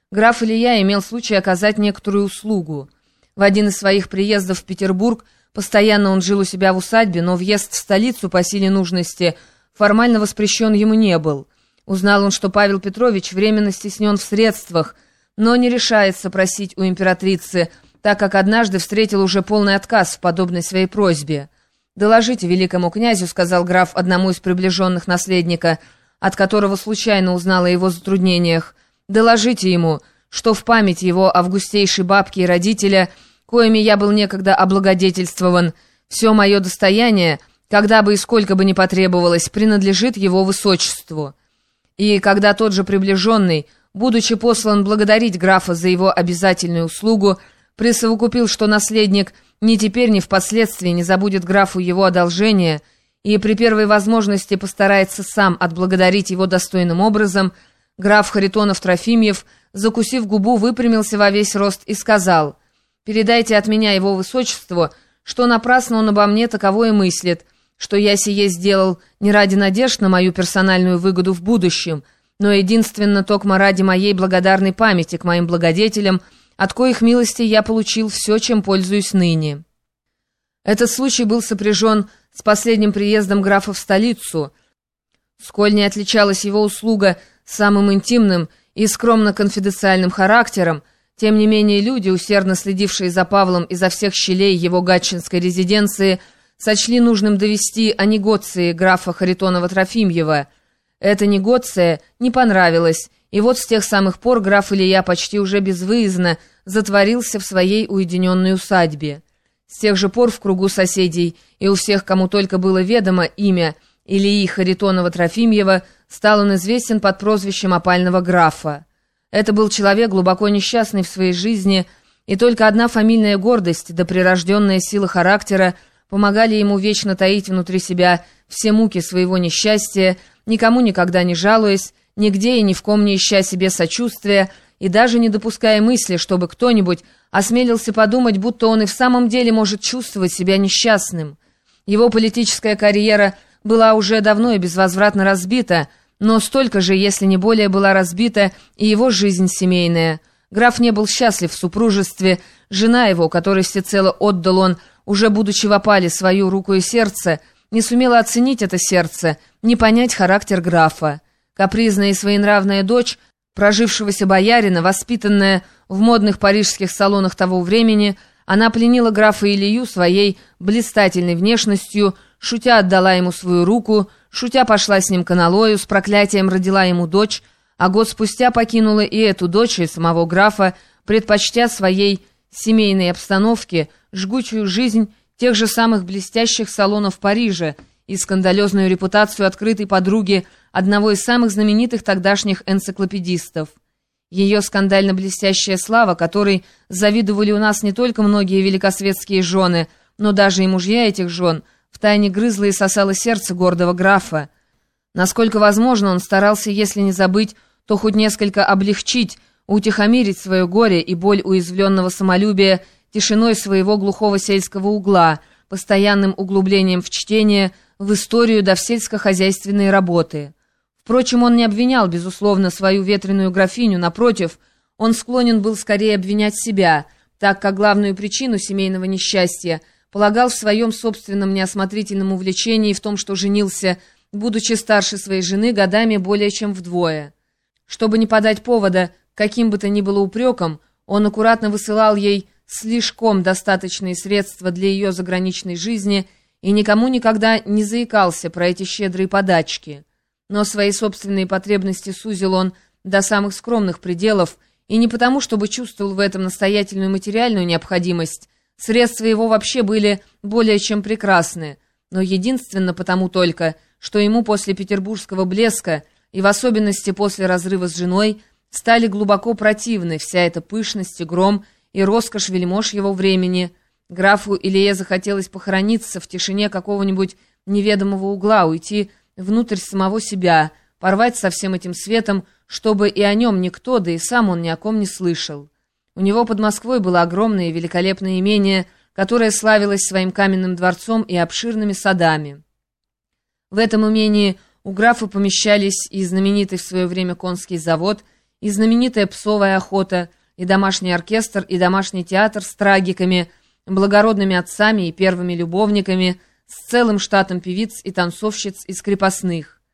граф Илья имел случай оказать некоторую услугу. В один из своих приездов в Петербург постоянно он жил у себя в усадьбе, но въезд в столицу по силе нужности формально воспрещен ему не был. Узнал он, что Павел Петрович временно стеснен в средствах, но не решается просить у императрицы, так как однажды встретил уже полный отказ в подобной своей просьбе. «Доложите великому князю», — сказал граф одному из приближенных наследника, от которого случайно узнал о его затруднениях, «доложите ему, что в память его августейшей бабки и родителя, коими я был некогда облагодетельствован, все мое достояние, когда бы и сколько бы ни потребовалось, принадлежит его высочеству». И когда тот же приближенный, будучи послан благодарить графа за его обязательную услугу, присовокупил, что наследник ни теперь, ни впоследствии не забудет графу его одолжение и при первой возможности постарается сам отблагодарить его достойным образом, граф Харитонов-Трофимьев, закусив губу, выпрямился во весь рост и сказал: «Передайте от меня его высочеству, что напрасно он обо мне таковое мыслит, что я сие сделал не ради надежд на мою персональную выгоду в будущем, но единственно токмо ради моей благодарной памяти к моим благодетелям, от коих милости я получил все, чем пользуюсь ныне». Этот случай был сопряжен с последним приездом графа в столицу. Сколь не отличалась его услуга самым интимным и скромно-конфиденциальным характером, тем не менее люди, усердно следившие за Павлом изо всех щелей его гатчинской резиденции, сочли нужным довести о негоции графа Харитонова-Трофимьева. Эта негоция не понравилась, и вот с тех самых пор граф Илья почти уже безвыездно затворился в своей уединенной усадьбе. С тех же пор в кругу соседей и у всех, кому только было ведомо имя Ильи Харитонова-Трофимьева, стал он известен под прозвищем опального графа. Это был человек, глубоко несчастный в своей жизни, и только одна фамильная гордость да прирожденная сила характера помогали ему вечно таить внутри себя все муки своего несчастья, никому никогда не жалуясь, нигде и ни в ком не ища себе сочувствия, и даже не допуская мысли, чтобы кто-нибудь осмелился подумать, будто он и в самом деле может чувствовать себя несчастным. Его политическая карьера была уже давно и безвозвратно разбита, но столько же, если не более, была разбита и его жизнь семейная. Граф не был счастлив в супружестве, жена его, которой всецело отдал он, уже будучи в опале свою руку и сердце, не сумела оценить это сердце, не понять характер графа. Капризная и своенравная дочь прожившегося боярина, воспитанная в модных парижских салонах того времени, она пленила графа Илью своей блистательной внешностью, шутя отдала ему свою руку, шутя пошла с ним к аналою, с проклятием родила ему дочь, а год спустя покинула и эту дочь, и самого графа, предпочтя своей семейной обстановке жгучую жизнь тех же самых блестящих салонов Парижа и скандалезную репутацию открытой подруги одного из самых знаменитых тогдашних энциклопедистов. Ее скандально-блестящая слава, которой завидовали у нас не только многие великосветские жены, но даже и мужья этих жен, втайне грызла и сосала сердце гордого графа. Насколько возможно, он старался, если не забыть, то хоть несколько облегчить, утихомирить свое горе и боль уязвленного самолюбия тишиной своего глухого сельского угла, постоянным углублением в чтение, в историю да в сельскохозяйственные работы. Впрочем, он не обвинял, безусловно, свою ветреную графиню, напротив, он склонен был скорее обвинять себя, так как главную причину семейного несчастья полагал в своем собственном неосмотрительном увлечении в том, что женился, будучи старше своей жены годами более чем вдвое. Чтобы не подать повода каким бы то ни было упреком, он аккуратно высылал ей слишком достаточные средства для ее заграничной жизни и никому никогда не заикался про эти щедрые подачки. Но свои собственные потребности сузил он до самых скромных пределов, и не потому, чтобы чувствовал в этом настоятельную материальную необходимость, средства его вообще были более чем прекрасны, но единственно потому только, что ему после петербургского блеска, и в особенности после разрыва с женой, стали глубоко противны вся эта пышность и гром и роскошь вельмож его времени. Графу Илье захотелось похорониться в тишине какого-нибудь неведомого угла, уйти внутрь самого себя, порвать со всем этим светом, чтобы и о нем никто, да и сам он ни о ком не слышал. У него под Москвой было огромное и великолепное имение, которое славилось своим каменным дворцом и обширными садами. В этом имении у графа помещались и знаменитый в свое время конский завод, и знаменитая псовая охота, и домашний оркестр, и домашний театр с трагиками, благородными отцами и первыми любовниками, с целым штатом певиц и танцовщиц из крепостных.